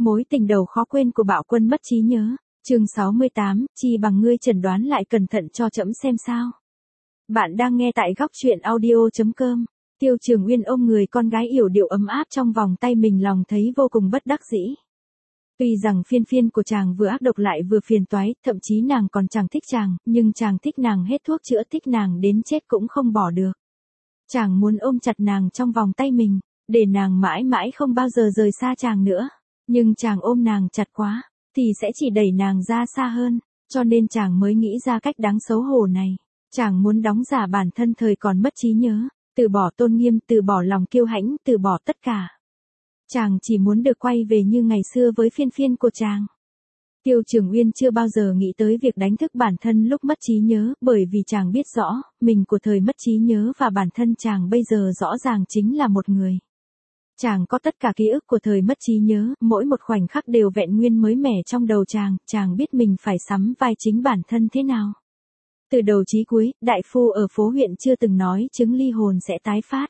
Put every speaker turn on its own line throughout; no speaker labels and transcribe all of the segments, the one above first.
Mối tình đầu khó quên của Bạo Quân mất trí nhớ. Chương 68, chi bằng ngươi chẩn đoán lại cẩn thận cho trẫm xem sao. Bạn đang nghe tại góc truyện audio.com. Tiêu Trường Uyên ôm người con gái yểu điệu ấm áp trong vòng tay mình, lòng thấy vô cùng bất đắc dĩ. Tuy rằng phiên phiên của chàng vừa ác độc lại vừa phiền toái, thậm chí nàng còn chẳng thích chàng, nhưng chàng thích nàng hết thuốc chữa, thích nàng đến chết cũng không bỏ được. Chàng muốn ôm chặt nàng trong vòng tay mình, để nàng mãi mãi không bao giờ rời xa chàng nữa. Nhưng chàng ôm nàng chặt quá, thì sẽ chỉ đẩy nàng ra xa hơn, cho nên chàng mới nghĩ ra cách đáng xấu hổ này. Chàng muốn đóng giả bản thân thời còn mất trí nhớ, từ bỏ tôn nghiêm, từ bỏ lòng kiêu hãnh, từ bỏ tất cả. Chàng chỉ muốn được quay về như ngày xưa với phiên phiên của chàng. Tiêu Trường Uyên chưa bao giờ nghĩ tới việc đánh thức bản thân lúc mất trí nhớ, bởi vì chàng biết rõ, mình của thời mất trí nhớ và bản thân chàng bây giờ rõ ràng chính là một người. Chàng có tất cả ký ức của thời mất trí nhớ, mỗi một khoảnh khắc đều vẹn nguyên mới mẻ trong đầu chàng biết mình phải sắm vai chính bản thân thế nào. Từ đầu chí cuối, đại phu ở phố huyện chưa từng nói chứng ly hồn sẽ tái phát.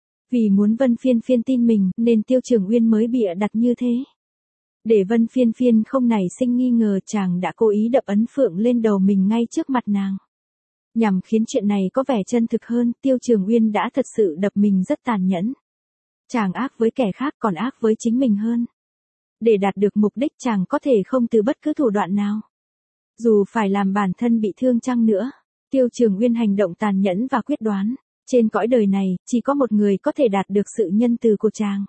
Vì muốn Vân Phiên Phiên tin mình, nên Tiêu Trường Uyên mới bịa đặt như thế. Để Vân Phiên Phiên không nảy sinh nghi ngờ, chàng đã cố ý đập ấn phượng lên đầu mình ngay trước mặt nàng. Nhằm khiến chuyện này có vẻ chân thực hơn, Tiêu Trường Uyên đã thật sự đập mình rất tàn nhẫn. Chàng ác với kẻ khác còn ác với chính mình hơn. Để đạt được mục đích, chàng có thể không từ bất cứ thủ đoạn nào. Dù phải làm bản thân bị thương chăng nữa, Tiêu Trường Uyên hành động tàn nhẫn và quyết đoán. Trên cõi đời này, chỉ có một người có thể đạt được sự nhân từ của chàng.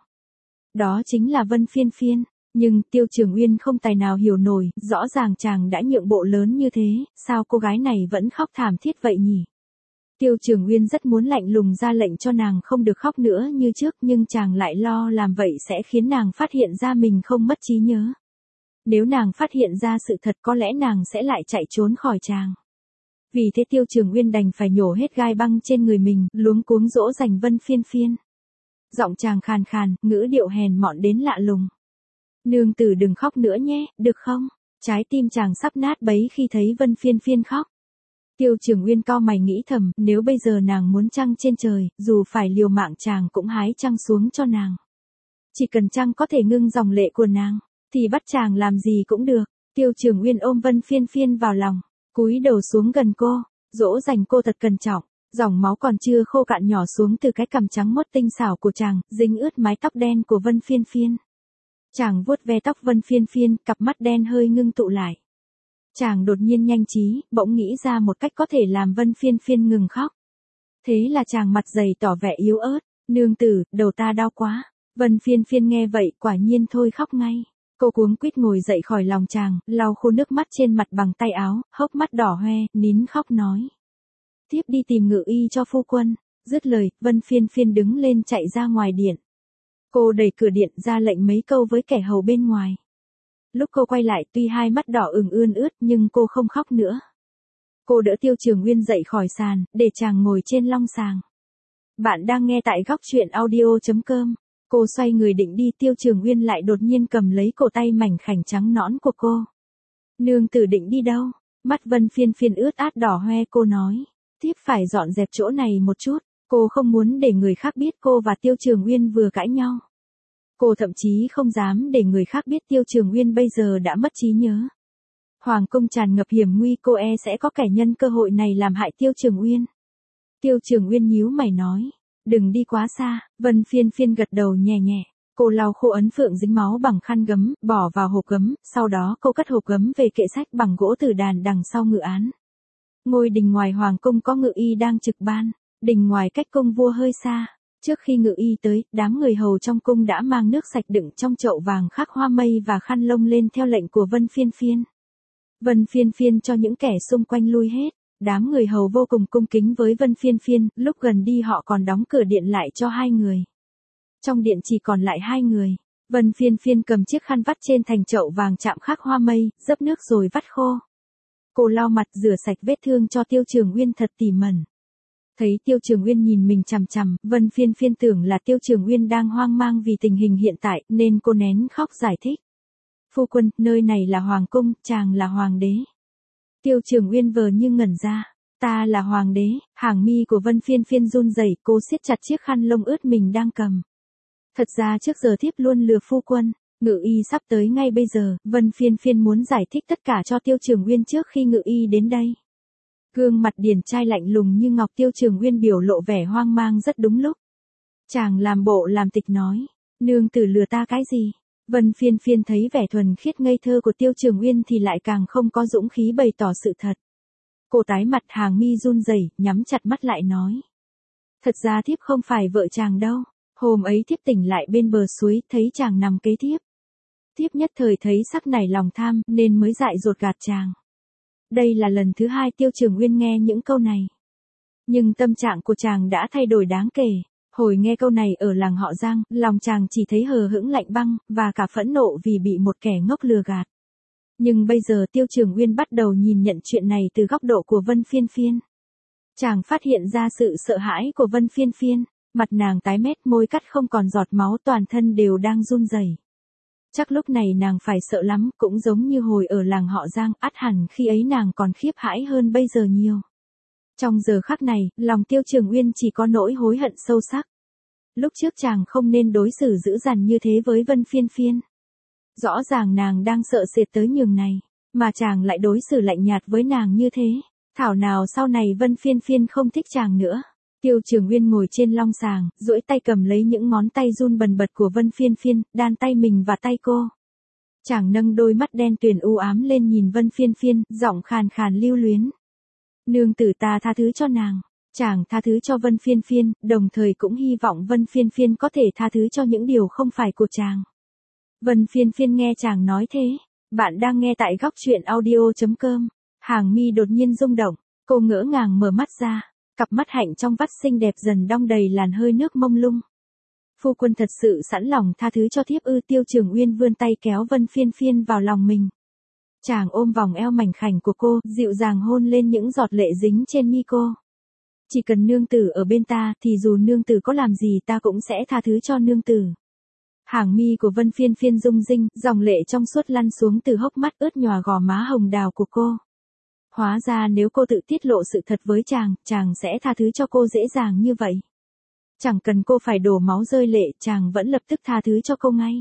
Đó chính là Vân Phiên Phiên. Nhưng Tiêu Trường Uyên không tài nào hiểu nổi, rõ ràng chàng đã nhượng bộ lớn như thế, sao cô gái này vẫn khóc thảm thiết vậy nhỉ? Tiêu Trường Uyên rất muốn lạnh lùng ra lệnh cho nàng không được khóc nữa như trước, nhưng chàng lại lo làm vậy sẽ khiến nàng phát hiện ra mình không mất trí nhớ. Nếu nàng phát hiện ra sự thật, có lẽ nàng sẽ lại chạy trốn khỏi chàng. Vì thế Tiêu Trường Uyên đành phải nhổ hết gai băng trên người mình, luống cuống dỗ dành Vân Phiên Phiên. Giọng chàng khàn khàn, ngữ điệu hèn mọn đến lạ lùng. Nương tử đừng khóc nữa nhé, được không? Trái tim chàng sắp nát bấy khi thấy Vân Phiên Phiên khóc. Tiêu Trường Uyên cau mày nghĩ thầm, nếu bây giờ nàng muốn trăng trên trời, dù phải liều mạng chàng cũng hái trăng xuống cho nàng. Chỉ cần trăng có thể ngưng dòng lệ của nàng, thì bắt chàng làm gì cũng được. Tiêu Trường Uyên ôm Vân Phiên Phiên vào lòng, cúi đầu xuống gần cô, dỗ dành cô thật cẩn trọng. Dòng máu còn chưa khô cạn nhỏ xuống từ cái cằm trắng mốt tinh xảo của chàng, dính ướt mái tóc đen của Vân Phiên Phiên. Chàng vuốt ve tóc Vân Phiên Phiên, cặp mắt đen hơi ngưng tụ lại. Chàng đột nhiên nhanh trí, bỗng nghĩ ra một cách có thể làm Vân Phiên Phiên ngừng khóc. Thế là chàng mặt dày tỏ vẻ yếu ớt, nương tử, đầu ta đau quá. Vân Phiên Phiên nghe vậy, quả nhiên thôi khóc ngay. Cô cuống quýt ngồi dậy khỏi lòng chàng, lau khô nước mắt trên mặt bằng tay áo, hốc mắt đỏ hoe, nín khóc nói. Tiếp đi tìm ngự y cho phu quân. Dứt lời, Vân Phiên Phiên đứng lên chạy ra ngoài điện. Cô đẩy cửa điện ra lệnh mấy câu với kẻ hầu bên ngoài. Lúc cô quay lại, tuy hai mắt đỏ ửng ươn ướt nhưng cô không khóc nữa. Cô đỡ Tiêu Trường Uyên dậy khỏi sàn, để chàng ngồi trên long sàng. Bạn đang nghe tại góc truyện audio.com. Cô xoay người định đi, Tiêu Trường Uyên lại đột nhiên cầm lấy cổ tay mảnh khảnh trắng nõn của cô. Nương tử định đi đâu? Mắt Vân Phiên Phiên ướt át đỏ hoe, cô nói. Tiếp phải dọn dẹp chỗ này một chút. Cô không muốn để người khác biết cô và Tiêu Trường Uyên vừa cãi nhau. Cô thậm chí không dám để người khác biết Tiêu Trường Uyên bây giờ đã mất trí nhớ. Hoàng cung tràn ngập hiểm nguy, cô sẽ có kẻ nhân cơ hội này làm hại Tiêu Trường Uyên. Tiêu Trường Uyên nhíu mày nói, đừng đi quá xa. Vân Phiên Phiên gật đầu nhẹ nhẹ. Cô lau khô ấn phượng dính máu bằng khăn gấm, bỏ vào hộp gấm, sau đó cô cất hộp gấm về kệ sách bằng gỗ tử đàn đằng sau ngự án. Ngôi đình ngoài hoàng cung có ngự y đang trực ban. Đình ngoài cách cung vua hơi xa. Trước khi ngự y tới, đám người hầu trong cung đã mang nước sạch đựng trong chậu vàng khắc hoa mây và khăn lông lên theo lệnh của Vân Phiên Phiên. Vân Phiên Phiên cho những kẻ xung quanh lui hết. Đám người hầu vô cùng cung kính với Vân Phiên Phiên, lúc gần đi họ còn đóng cửa điện lại cho hai người. Trong điện chỉ còn lại hai người. Vân Phiên Phiên cầm chiếc khăn vắt trên thành chậu vàng chạm khắc hoa mây, dấp nước rồi vắt khô. Cô lau mặt rửa sạch vết thương cho Tiêu Trường Uyên thật tỉ mẩn. Thấy Tiêu Trường Uyên nhìn mình chằm chằm, Vân Phiên Phiên tưởng là Tiêu Trường Uyên đang hoang mang vì tình hình hiện tại, nên cô nén khóc giải thích. Phu quân, nơi này là hoàng cung, chàng là hoàng đế. Tiêu Trường Uyên vờ như ngẩn ra. Ta là hoàng đế. Hàng mi của Vân Phiên Phiên run rẩy, cô siết chặt chiếc khăn lông ướt mình đang cầm. Thật ra trước giờ thiếp luôn lừa phu quân. Ngự y sắp tới ngay bây giờ, Vân Phiên Phiên muốn giải thích tất cả cho Tiêu Trường Uyên trước khi Ngự y đến đây. Gương mặt điển trai lạnh lùng như ngọc, Tiêu Trường Uyên biểu lộ vẻ hoang mang rất đúng lúc. Chàng làm bộ làm tịch nói, nương tử lừa ta cái gì? Vân Phiên Phiên thấy vẻ thuần khiết ngây thơ của Tiêu Trường Uyên thì lại càng không có dũng khí bày tỏ sự thật. Cô tái mặt, hàng mi run rẩy, nhắm chặt mắt lại nói. Thật ra thiếp không phải vợ chàng đâu, hôm ấy thiếp tỉnh lại bên bờ suối, thấy chàng nằm kế thiếp. Thiếp nhất thời thấy sắc nảy lòng tham, nên mới dại dột gạt chàng. Đây là lần thứ hai Tiêu Trường Uyên nghe những câu này. Nhưng tâm trạng của chàng đã thay đổi đáng kể. Hồi nghe câu này ở làng họ Giang, lòng chàng chỉ thấy hờ hững lạnh băng, và cả phẫn nộ vì bị một kẻ ngốc lừa gạt. Nhưng bây giờ Tiêu Trường Uyên bắt đầu nhìn nhận chuyện này từ góc độ của Vân Phiên Phiên. Chàng phát hiện ra sự sợ hãi của Vân Phiên Phiên, mặt nàng tái mét, môi cắt không còn giọt máu, toàn thân đều đang run rẩy. Chắc lúc này nàng phải sợ lắm, cũng giống như hồi ở làng họ Giang, ắt hẳn khi ấy nàng còn khiếp hãi hơn bây giờ nhiều. Trong giờ khắc này, lòng Tiêu Trường Uyên chỉ có nỗi hối hận sâu sắc. Lúc trước chàng không nên đối xử dữ dằn như thế với Vân Phiên Phiên. Rõ ràng nàng đang sợ sệt tới nhường này, mà chàng lại đối xử lạnh nhạt với nàng như thế. Thảo nào sau này Vân Phiên Phiên không thích chàng nữa. Tiêu Trường Uyên ngồi trên long sàng, duỗi tay cầm lấy những ngón tay run bần bật của Vân Phiên Phiên, đan tay mình và tay cô. Chàng nâng đôi mắt đen tuyền u ám lên nhìn Vân Phiên Phiên, giọng khàn khàn lưu luyến. Nương tử ta tha thứ cho nàng. Chàng tha thứ cho Vân Phiên Phiên, đồng thời cũng hy vọng Vân Phiên Phiên có thể tha thứ cho những điều không phải của chàng. Vân Phiên Phiên nghe chàng nói thế. Bạn đang nghe tại góc truyện audio.com. Hàng mi đột nhiên rung động, cô ngỡ ngàng mở mắt ra, cặp mắt hạnh trong vắt xinh đẹp dần đong đầy làn hơi nước mông lung. Phu quân thật sự sẵn lòng tha thứ cho thiếp ư? Tiêu Trường Uyên vươn tay kéo Vân Phiên Phiên vào lòng mình. Chàng ôm vòng eo mảnh khảnh của cô, dịu dàng hôn lên những giọt lệ dính trên mi cô. Chỉ cần nương tử ở bên ta, thì dù nương tử có làm gì ta cũng sẽ tha thứ cho nương tử. Hàng mi của Vân Phiên Phiên rung rinh, dòng lệ trong suốt lăn xuống từ hốc mắt ướt nhòa gò má hồng đào của cô. Hóa ra nếu cô tự tiết lộ sự thật với chàng, chàng sẽ tha thứ cho cô dễ dàng như vậy. Chẳng cần cô phải đổ máu rơi lệ, chàng vẫn lập tức tha thứ cho cô ngay.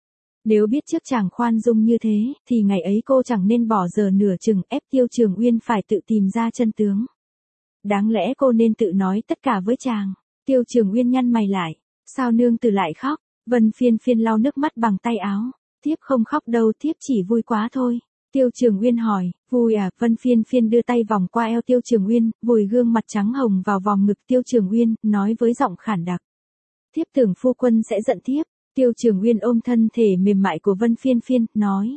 Nếu biết trước chàng khoan dung như thế, thì ngày ấy cô chẳng nên bỏ giờ nửa chừng ép Tiêu Trường Uyên phải tự tìm ra chân tướng. Đáng lẽ cô nên tự nói tất cả với chàng. Tiêu Trường Uyên nhăn mày lại. Sao nương tử lại khóc? Vân Phiên Phiên lau nước mắt bằng tay áo. Thiếp không khóc đâu, thiếp chỉ vui quá thôi. Tiêu Trường Uyên hỏi, vui à? Vân Phiên Phiên đưa tay vòng qua eo Tiêu Trường Uyên, vùi gương mặt trắng hồng vào vòng ngực Tiêu Trường Uyên, nói với giọng khản đặc. Thiếp tưởng phu quân sẽ giận thiếp. Tiêu Trường Uyên ôm thân thể mềm mại của Vân Phiên Phiên, nói.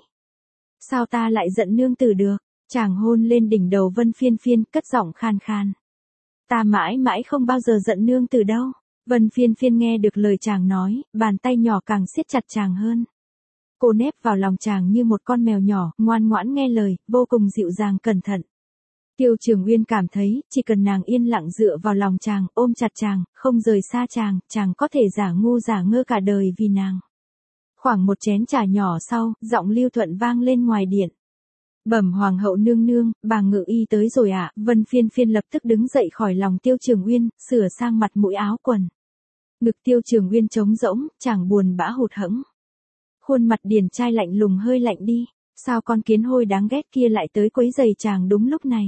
Sao ta lại giận nương tử được? Chàng hôn lên đỉnh đầu Vân Phiên Phiên, cất giọng khan khan. Ta mãi mãi không bao giờ giận nương tử đâu. Vân Phiên Phiên nghe được lời chàng nói, bàn tay nhỏ càng siết chặt chàng hơn. Cô nép vào lòng chàng như một con mèo nhỏ, ngoan ngoãn nghe lời, vô cùng dịu dàng cẩn thận. Tiêu Trường Uyên cảm thấy, chỉ cần nàng yên lặng dựa vào lòng chàng, ôm chặt chàng, không rời xa chàng, chàng có thể giả ngu giả ngơ cả đời vì nàng. Khoảng một chén trà nhỏ sau, giọng Lưu Thuận vang lên ngoài điện. Bẩm hoàng hậu nương nương, bà Ngự y tới rồi ạ. Vân Phiên Phiên lập tức đứng dậy khỏi lòng Tiêu Trường Uyên, sửa sang mặt mũi áo quần. Ngực Tiêu Trường Uyên trống rỗng, chàng buồn bã hụt hẫng. Khuôn mặt điển trai lạnh lùng hơi lạnh đi. Sao con kiến hôi đáng ghét kia lại tới quấy rầy chàng đúng lúc này?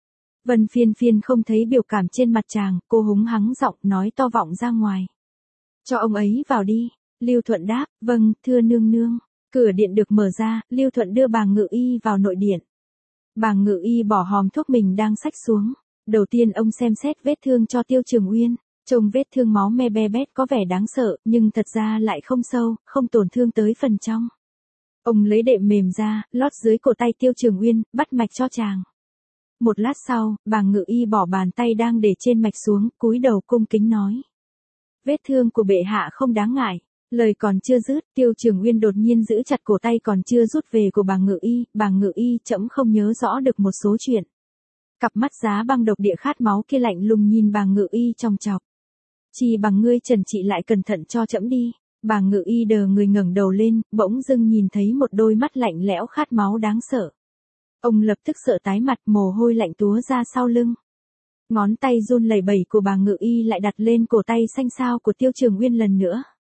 Vân Phiên Phiên không thấy biểu cảm trên mặt chàng, cô húng hắng giọng nói to vọng ra ngoài. Cho ông ấy vào đi. Lưu Thuận đáp, vâng, thưa nương nương. Cửa điện được mở ra, Lưu Thuận đưa bà Ngự y vào nội điện. Bà Ngự y bỏ hòm thuốc mình đang xách xuống. Đầu tiên ông xem xét vết thương cho Tiêu Trường Uyên. Trông vết thương máu me be bét có vẻ đáng sợ, nhưng thật ra lại không sâu, không tổn thương tới phần trong. Ông lấy đệm mềm ra, lót dưới cổ tay Tiêu Trường Uyên, bắt mạch cho chàng. Một lát sau, bà Ngự y bỏ bàn tay đang để trên mạch xuống, cúi đầu cung kính nói. Vết thương của bệ hạ không đáng ngại. Lời còn chưa dứt, Tiêu Trường Uyên đột nhiên giữ chặt cổ tay còn chưa rút về của bà Ngự y, trẫm không nhớ rõ được một số chuyện. Cặp mắt giá băng độc địa khát máu kia lạnh lùng nhìn bà Ngự y trong chọc. Chỉ bằng ngươi trần trị lại cẩn thận cho trẫm đi. Bà Ngự y đờ người ngẩng đầu lên, bỗng dưng nhìn thấy một đôi mắt lạnh lẽo khát máu đáng sợ. Ông lập tức sợ tái mặt, mồ hôi lạnh túa ra sau lưng. Ngón tay run lẩy bẩy của bà Ngự y lại đặt lên cổ tay xanh xao của Tiêu Trường Uyên lần nữa.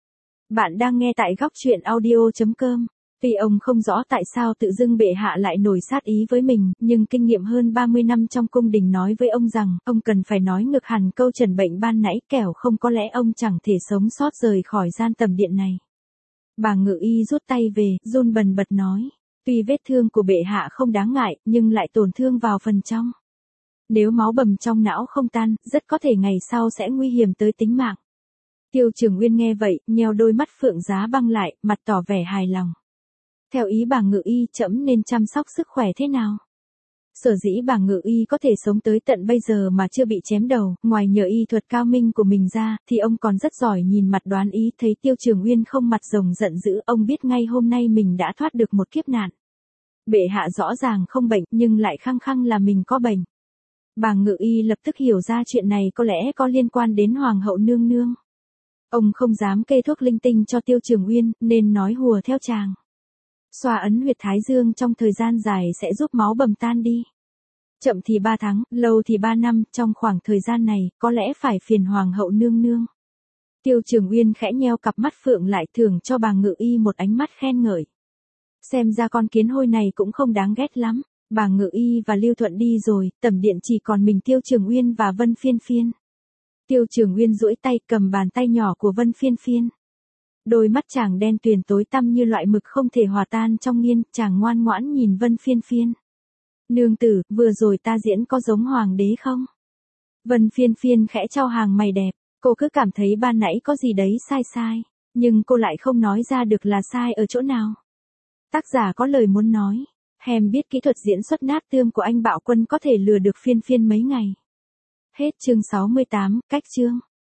Bạn đang nghe tại góc truyện audio.com. Tuy ông không rõ tại sao tự dưng bệ hạ lại nổi sát ý với mình, nhưng kinh nghiệm hơn 30 năm trong cung đình nói với ông rằng, ông cần phải nói ngược hẳn câu trần bệnh ban nãy, kẻo không có lẽ ông chẳng thể sống sót rời khỏi gian tầm điện này. Bà Ngự Y rút tay về, run bần bật nói, tuy vết thương của bệ hạ không đáng ngại, nhưng lại tổn thương vào phần trong. Nếu máu bầm trong não không tan, rất có thể ngày sau sẽ nguy hiểm tới tính mạng. Tiêu Trường Uyên nghe vậy, nheo đôi mắt phượng giá băng lại, mặt tỏ vẻ hài lòng. Theo ý bà Ngự Y, trẫm nên chăm sóc sức khỏe thế nào? Sở dĩ bà Ngự Y có thể sống tới tận bây giờ mà chưa bị chém đầu, ngoài nhờ y thuật cao minh của mình ra, thì ông còn rất giỏi nhìn mặt đoán ý. Thấy Tiêu Trường Uyên không mặt rồng giận dữ, ông biết ngay hôm nay mình đã thoát được một kiếp nạn. Bệ hạ rõ ràng không bệnh, nhưng lại khăng khăng là mình có bệnh. Bà Ngự Y lập tức hiểu ra chuyện này có lẽ có liên quan đến Hoàng hậu nương nương. Ông không dám kê thuốc linh tinh cho Tiêu Trường Uyên, nên nói hùa theo chàng. Xoa ấn huyệt thái dương trong thời gian dài sẽ giúp máu bầm tan đi. Chậm thì 3 tháng, lâu thì 3 năm, trong khoảng thời gian này, có lẽ phải phiền Hoàng hậu nương nương. Tiêu Trường Uyên khẽ nheo cặp mắt phượng lại, thưởng cho bà Ngự Y một ánh mắt khen ngợi. Xem ra con kiến hôi này cũng không đáng ghét lắm. Bà Ngự Y và Lưu Thuận đi rồi, tẩm điện chỉ còn mình Tiêu Trường Uyên và Vân Phiên Phiên. Tiêu Trường Uyên duỗi tay cầm bàn tay nhỏ của Vân Phiên Phiên. Đôi mắt chàng đen tuyền tối tăm như loại mực không thể hòa tan trong nghiên, chàng ngoan ngoãn nhìn Vân Phiên Phiên. Nương tử, vừa rồi ta diễn có giống hoàng đế không? Vân Phiên Phiên khẽ chau hàng mày đẹp, cô cứ cảm thấy ban nãy có gì đấy sai sai, nhưng cô lại không nói ra được là sai ở chỗ nào. Tác giả có lời muốn nói, Hem biết kỹ thuật diễn xuất nát tươm của anh Bạo Quân có thể lừa được Phiên Phiên mấy ngày. Hết chương 68, cách chương.